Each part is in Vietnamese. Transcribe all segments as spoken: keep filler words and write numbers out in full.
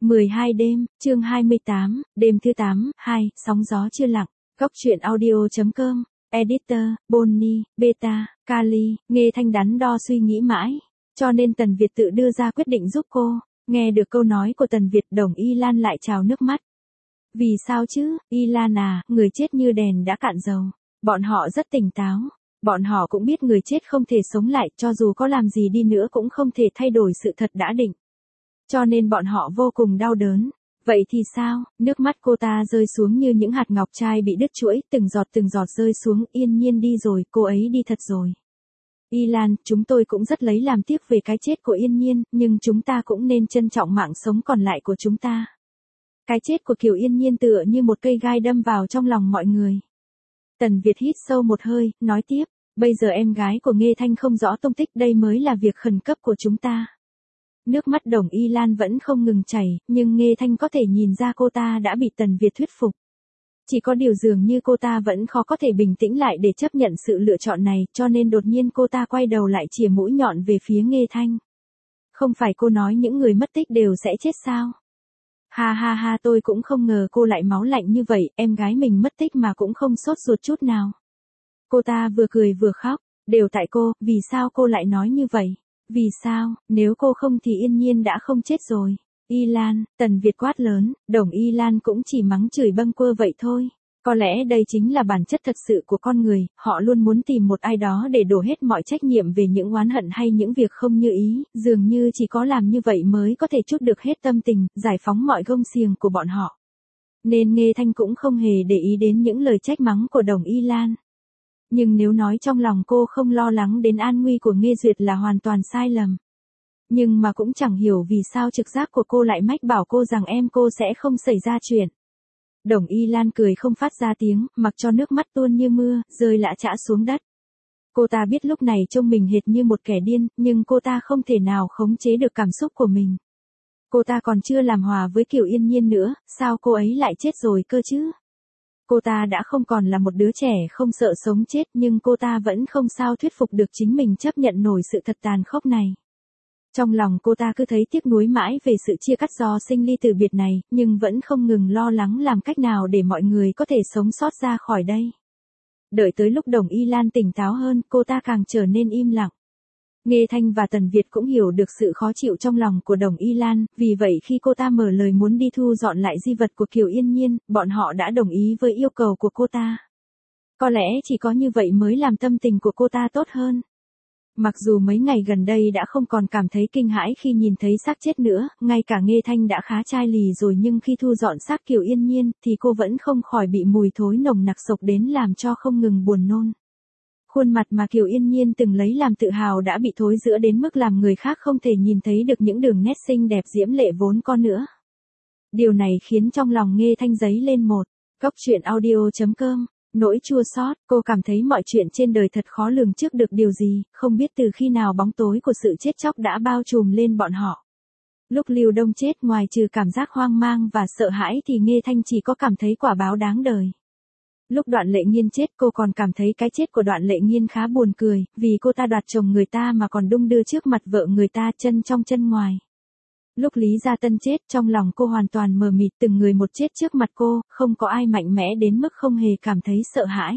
mười hai đêm, chương hai mươi tám, đêm thứ tám, hai, sóng gió chưa lặng. Góc truyện audio chấm com, Editor, Bonnie, Beta, Kali, Nghe Thanh đắn đo suy nghĩ mãi. Cho nên Tần Việt tự đưa ra quyết định giúp cô. Nghe được câu nói của Tần Việt, Đồng Y Lan lại trào nước mắt. Vì sao chứ, Y Lan à, người chết như đèn đã cạn dầu. Bọn họ rất tỉnh táo. Bọn họ cũng biết người chết không thể sống lại, cho dù có làm gì đi nữa cũng không thể thay đổi sự thật đã định. Cho nên bọn họ vô cùng đau đớn. Vậy thì sao? Nước mắt cô ta rơi xuống như những hạt ngọc trai bị đứt chuỗi, từng giọt từng giọt rơi xuống. Yên Nhiên đi rồi, cô ấy đi thật rồi. Y Lan, chúng tôi cũng rất lấy làm tiếc về cái chết của Yên Nhiên, nhưng chúng ta cũng nên trân trọng mạng sống còn lại của chúng ta. Cái chết của Kiều Yên Nhiên tựa như một cây gai đâm vào trong lòng mọi người. Tần Việt hít sâu một hơi, nói tiếp, bây giờ em gái của Nghe Thanh không rõ tung tích, đây mới là việc khẩn cấp của chúng ta. Nước mắt Đồng Y Lan vẫn không ngừng chảy, nhưng Nghe Thanh có thể nhìn ra cô ta đã bị Tần Việt thuyết phục. Chỉ có điều dường như cô ta vẫn khó có thể bình tĩnh lại để chấp nhận sự lựa chọn này, cho nên đột nhiên cô ta quay đầu lại chìa mũi nhọn về phía Nghe Thanh. Không phải cô nói những người mất tích đều sẽ chết sao? Ha ha ha, tôi cũng không ngờ cô lại máu lạnh như vậy, em gái mình mất tích mà cũng không sốt ruột chút nào. Cô ta vừa cười vừa khóc, đều tại cô, vì sao cô lại nói như vậy? Vì sao, nếu cô không thì Yên Nhiên đã không chết rồi. Y Lan, Tần Việt quát lớn, Đồng Y Lan cũng chỉ mắng chửi bâng quơ vậy thôi. Có lẽ đây chính là bản chất thật sự của con người, họ luôn muốn tìm một ai đó để đổ hết mọi trách nhiệm về những oán hận hay những việc không như ý, dường như chỉ có làm như vậy mới có thể trút được hết tâm tình, giải phóng mọi gông xiềng của bọn họ. Nên Nghe Thanh cũng không hề để ý đến những lời trách mắng của Đồng Y Lan. Nhưng nếu nói trong lòng cô không lo lắng đến an nguy của Nghe Duyệt là hoàn toàn sai lầm. Nhưng mà cũng chẳng hiểu vì sao trực giác của cô lại mách bảo cô rằng em cô sẽ không xảy ra chuyện. Đồng Y Lan cười không phát ra tiếng, mặc cho nước mắt tuôn như mưa, rơi lã chã xuống đất. Cô ta biết lúc này trông mình hệt như một kẻ điên, nhưng cô ta không thể nào khống chế được cảm xúc của mình. Cô ta còn chưa làm hòa với Kiều Yên Nhiên nữa, sao cô ấy lại chết rồi cơ chứ? Cô ta đã không còn là một đứa trẻ không sợ sống chết, nhưng cô ta vẫn không sao thuyết phục được chính mình chấp nhận nổi sự thật tàn khốc này. Trong lòng cô ta cứ thấy tiếc nuối mãi về sự chia cắt do sinh ly từ biệt này, nhưng vẫn không ngừng lo lắng làm cách nào để mọi người có thể sống sót ra khỏi đây. Đợi tới lúc Đồng Y Lan tỉnh táo hơn, cô ta càng trở nên im lặng. Nghe Thanh và Tần Việt cũng hiểu được sự khó chịu trong lòng của Đồng Y Lan, vì vậy khi cô ta mở lời muốn đi thu dọn lại di vật của Kiều Yên Nhiên, bọn họ đã đồng ý với yêu cầu của cô ta. Có lẽ chỉ có như vậy mới làm tâm tình của cô ta tốt hơn. Mặc dù mấy ngày gần đây đã không còn cảm thấy kinh hãi khi nhìn thấy xác chết nữa, ngay cả Nghe Thanh đã khá chai lì rồi, nhưng khi thu dọn xác Kiều Yên Nhiên, thì cô vẫn không khỏi bị mùi thối nồng nặc xộc đến làm cho không ngừng buồn nôn. Khuôn mặt mà Kiều Yên Nhiên từng lấy làm tự hào đã bị thối rữa đến mức làm người khác không thể nhìn thấy được những đường nét xinh đẹp diễm lệ vốn có nữa. Điều này khiến trong lòng Nghe Thanh dấy lên một góc truyện audio chấm com. Nỗi chua xót, cô cảm thấy mọi chuyện trên đời thật khó lường trước được điều gì, không biết từ khi nào bóng tối của sự chết chóc đã bao trùm lên bọn họ. Lúc Lưu Đông chết, ngoài trừ cảm giác hoang mang và sợ hãi thì Nghe Thanh chỉ có cảm thấy quả báo đáng đời. Lúc Đoạn Lệ Nghiên chết, cô còn cảm thấy cái chết của Đoạn Lệ Nghiên khá buồn cười, vì cô ta đoạt chồng người ta mà còn đung đưa trước mặt vợ người ta, chân trong chân ngoài. Lúc Lý Gia Tân chết, trong lòng cô hoàn toàn mờ mịt, từng người một chết trước mặt cô, không có ai mạnh mẽ đến mức không hề cảm thấy sợ hãi.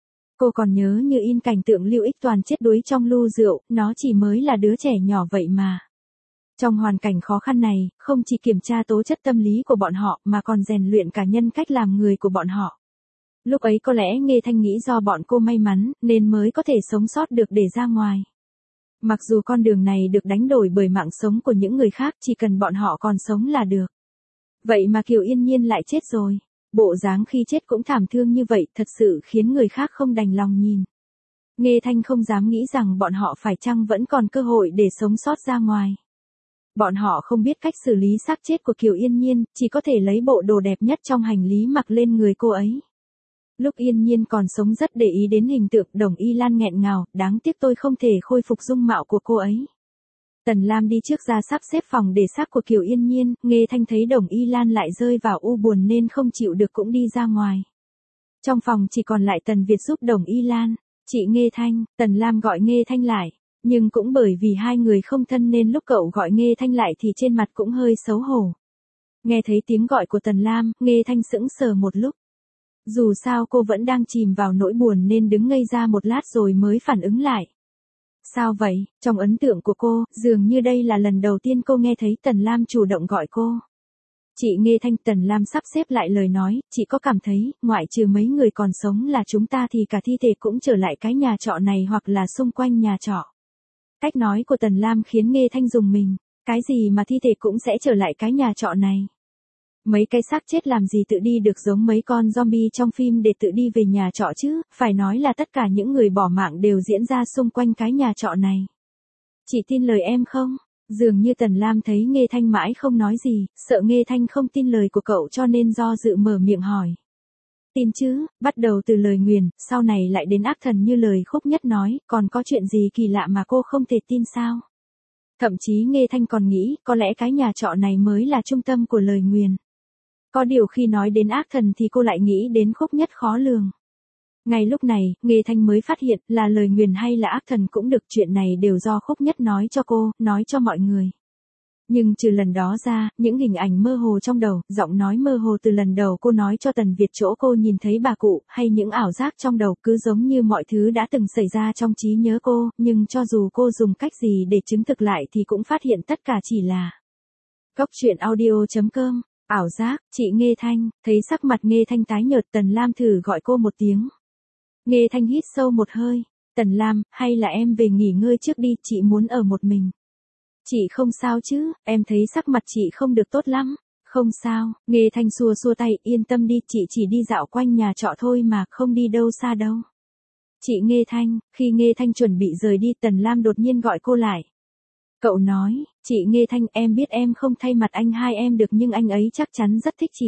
Cô còn nhớ như in cảnh tượng Lưu Ích Toàn chết đuối trong lu rượu, nó chỉ mới là đứa trẻ nhỏ vậy mà. Trong hoàn cảnh khó khăn này, không chỉ kiểm tra tố chất tâm lý của bọn họ mà còn rèn luyện cả nhân cách làm người của bọn họ. Lúc ấy có lẽ Nghe Thanh nghĩ do bọn cô may mắn, nên mới có thể sống sót được để ra ngoài. Mặc dù con đường này được đánh đổi bởi mạng sống của những người khác, chỉ cần bọn họ còn sống là được. Vậy mà Kiều Yên Nhiên lại chết rồi. Bộ dáng khi chết cũng thảm thương như vậy, thật sự khiến người khác không đành lòng nhìn. Nghe Thanh không dám nghĩ rằng bọn họ phải chăng vẫn còn cơ hội để sống sót ra ngoài. Bọn họ không biết cách xử lý xác chết của Kiều Yên Nhiên, chỉ có thể lấy bộ đồ đẹp nhất trong hành lý mặc lên người cô ấy. Lúc Yên Nhiên còn sống rất để ý đến hình tượng, Đồng Y Lan nghẹn ngào, đáng tiếc tôi không thể khôi phục dung mạo của cô ấy. Tần Lam đi trước ra sắp xếp phòng để xác của Kiều Yên Nhiên, Nghe Thanh thấy Đồng Y Lan lại rơi vào u buồn nên không chịu được cũng đi ra ngoài. Trong phòng chỉ còn lại Tần Việt giúp Đồng Y Lan. Chị Nghe Thanh, Tần Lam gọi Nghe Thanh lại, nhưng cũng bởi vì hai người không thân nên lúc cậu gọi Nghe Thanh lại thì trên mặt cũng hơi xấu hổ. Nghe thấy tiếng gọi của Tần Lam, Nghê Thanh sững sờ một lúc. Dù sao cô vẫn đang chìm vào nỗi buồn nên đứng ngây ra một lát rồi mới phản ứng lại. Sao vậy? Trong ấn tượng của cô, dường như đây là lần đầu tiên cô nghe thấy Tần Lam chủ động gọi cô. Chị Nghê Thanh. Tần Lam sắp xếp lại lời nói, chị có cảm thấy, ngoại trừ mấy người còn sống là chúng ta thì cả thi thể cũng trở lại cái nhà trọ này hoặc là xung quanh nhà trọ. Cách nói của Tần Lam khiến Nghê Thanh rùng mình. Cái gì mà thi thể cũng sẽ trở lại cái nhà trọ này? Mấy cái xác chết làm gì tự đi được giống mấy con zombie trong phim để tự đi về nhà trọ chứ, phải nói là tất cả những người bỏ mạng đều diễn ra xung quanh cái nhà trọ này. Chị tin lời em không? Dường như Tần Lam thấy Nghê Thanh mãi không nói gì, sợ Nghê Thanh không tin lời của cậu cho nên do dự mở miệng hỏi. Tin chứ, bắt đầu từ lời nguyền, sau này lại đến ác thần như lời Khúc Nhất nói, còn có chuyện gì kỳ lạ mà cô không thể tin sao? Thậm chí Nghê Thanh còn nghĩ, có lẽ cái nhà trọ này mới là trung tâm của lời nguyền. Có điều khi nói đến ác thần thì cô lại nghĩ đến Khúc Nhất khó lường. Ngay lúc này, Nghê Thanh mới phát hiện là lời nguyền hay là ác thần cũng được, chuyện này đều do Khúc Nhất nói cho cô, nói cho mọi người. Nhưng trừ lần đó ra, những hình ảnh mơ hồ trong đầu, giọng nói mơ hồ từ lần đầu cô nói cho Tần Việt chỗ cô nhìn thấy bà cụ, hay những ảo giác trong đầu cứ giống như mọi thứ đã từng xảy ra trong trí nhớ cô, nhưng cho dù cô dùng cách gì để chứng thực lại thì cũng phát hiện tất cả chỉ là Cốc truyện audio chấm com. Ảo giác. Chị Nghê Thanh. Thấy sắc mặt Nghê Thanh tái nhợt, Tần Lam thử gọi cô một tiếng. Nghê Thanh hít sâu một hơi. Tần Lam, hay là em về nghỉ ngơi trước đi, chị muốn ở một mình. Chị không sao chứ, em thấy sắc mặt chị không được tốt lắm. Không sao. Nghê Thanh xua xua tay, yên tâm đi, chị chỉ đi dạo quanh nhà trọ thôi mà, không đi đâu xa đâu. Chị Nghê Thanh. Khi Nghê Thanh chuẩn bị rời đi, Tần Lam đột nhiên gọi cô lại. Cậu nói, chị Nghê Thanh, em biết em không thay mặt anh hai em được nhưng anh ấy chắc chắn rất thích chị.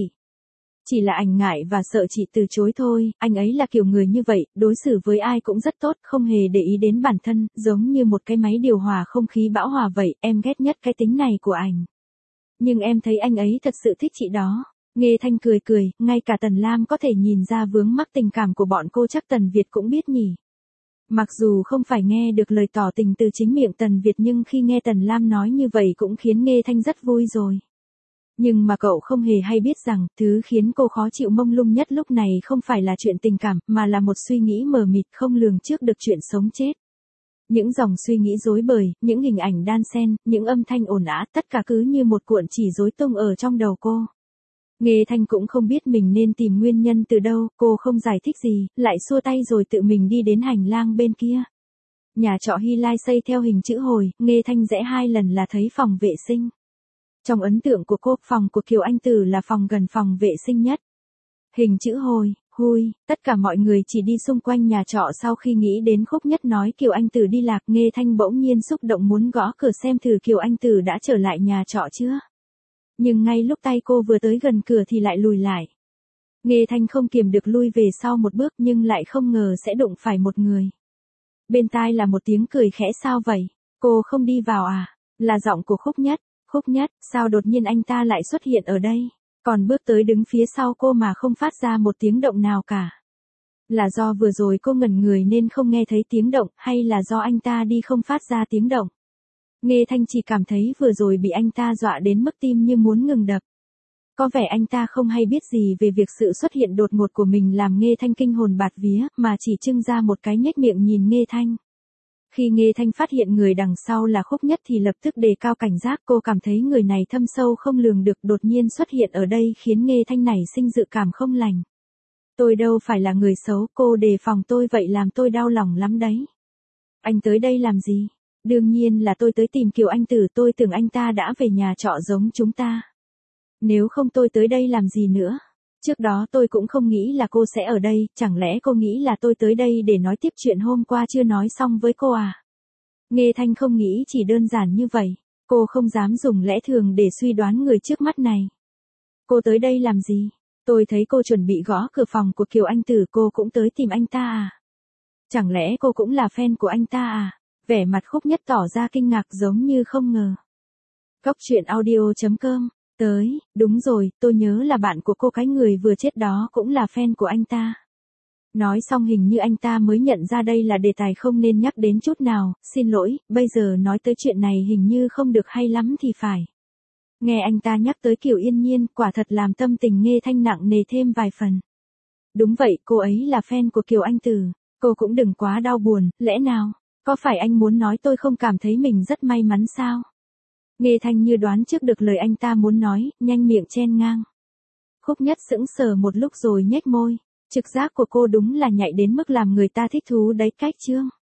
Chỉ là anh ngại và sợ chị từ chối thôi, anh ấy là kiểu người như vậy, đối xử với ai cũng rất tốt, không hề để ý đến bản thân, giống như một cái máy điều hòa không khí bão hòa vậy, em ghét nhất cái tính này của anh. Nhưng em thấy anh ấy thật sự thích chị đó. Nghê Thanh cười cười, ngay cả Tần Lam có thể nhìn ra vướng mắc tình cảm của bọn cô chắc Tần Việt cũng biết nhỉ. Mặc dù không phải nghe được lời tỏ tình từ chính miệng Tần Việt nhưng khi nghe Tần Lam nói như vậy cũng khiến Nghê Thanh rất vui rồi. Nhưng mà cậu không hề hay biết rằng, thứ khiến cô khó chịu mông lung nhất lúc này không phải là chuyện tình cảm, mà là một suy nghĩ mờ mịt không lường trước được chuyện sống chết. Những dòng suy nghĩ rối bời, những hình ảnh đan xen, những âm thanh ồn ào, tất cả cứ như một cuộn chỉ rối tung ở trong đầu cô. Nghê Thanh cũng không biết mình nên tìm nguyên nhân từ đâu, cô không giải thích gì, lại xua tay rồi tự mình đi đến hành lang bên kia. Nhà trọ Hy Lai xây theo hình chữ hồi, Nghê Thanh rẽ hai lần là thấy phòng vệ sinh. Trong ấn tượng của cô, phòng của Kiều Anh Tử là phòng gần phòng vệ sinh nhất. Hình chữ hồi, hui, tất cả mọi người chỉ đi xung quanh nhà trọ sau khi nghĩ đến Khúc Nhất nói Kiều Anh Tử đi lạc, Nghê Thanh bỗng nhiên xúc động muốn gõ cửa xem thử Kiều Anh Tử đã trở lại nhà trọ chưa. Nhưng ngay lúc tay cô vừa tới gần cửa thì lại lùi lại. Nghê Thanh không kiềm được lui về sau một bước nhưng lại không ngờ sẽ đụng phải một người. Bên tai là một tiếng cười khẽ, sao vậy? Cô không đi vào à? Là giọng của Khúc Nhất. Khúc Nhất, sao đột nhiên anh ta lại xuất hiện ở đây? Còn bước tới đứng phía sau cô mà không phát ra một tiếng động nào cả. Là do vừa rồi cô ngẩn người nên không nghe thấy tiếng động, hay là do anh ta đi không phát ra tiếng động? Nghê Thanh chỉ cảm thấy vừa rồi bị anh ta dọa đến mức tim như muốn ngừng đập. Có vẻ anh ta không hay biết gì về việc sự xuất hiện đột ngột của mình làm Nghê Thanh kinh hồn bạt vía, mà chỉ trưng ra một cái nhếch miệng nhìn Nghê Thanh. Khi Nghê Thanh phát hiện người đằng sau là Khúc Nhất thì lập tức đề cao cảnh giác, cô cảm thấy người này thâm sâu không lường được đột nhiên xuất hiện ở đây khiến Nghê Thanh nảy sinh dự cảm không lành. Tôi đâu phải là người xấu, cô đề phòng tôi vậy làm tôi đau lòng lắm đấy. Anh tới đây làm gì? Đương nhiên là tôi tới tìm Kiều Anh Tử, tôi tưởng anh ta đã về nhà trọ giống chúng ta. Nếu không tôi tới đây làm gì nữa? Trước đó tôi cũng không nghĩ là cô sẽ ở đây, chẳng lẽ cô nghĩ là tôi tới đây để nói tiếp chuyện hôm qua chưa nói xong với cô à? Nghê Thanh không nghĩ chỉ đơn giản như vậy, cô không dám dùng lẽ thường để suy đoán người trước mắt này. Cô tới đây làm gì? Tôi thấy cô chuẩn bị gõ cửa phòng của Kiều Anh Tử, cô cũng tới tìm anh ta à? Chẳng lẽ cô cũng là fan của anh ta à? Vẻ mặt Khúc Nhất tỏ ra kinh ngạc giống như không ngờ. Cốc truyện audio chấm com. Tới, đúng rồi, tôi nhớ là bạn của cô, cái người vừa chết đó cũng là fan của anh ta. Nói xong hình như anh ta mới nhận ra đây là đề tài không nên nhắc đến chút nào, xin lỗi, bây giờ nói tới chuyện này hình như không được hay lắm thì phải. Nghe anh ta nhắc tới Kiều Yên Nhiên, quả thật làm tâm tình Nghê Thanh nặng nề thêm vài phần. Đúng vậy, cô ấy là fan của Kiều Anh Tử. Cô cũng đừng quá đau buồn, lẽ nào? Có phải anh muốn nói tôi không cảm thấy mình rất may mắn sao? Nghê Thanh như đoán trước được lời anh ta muốn nói, nhanh miệng chen ngang. Khúc Nhất sững sờ một lúc rồi nhếch môi. Trực giác của cô đúng là nhạy đến mức làm người ta thích thú đấy cách chương.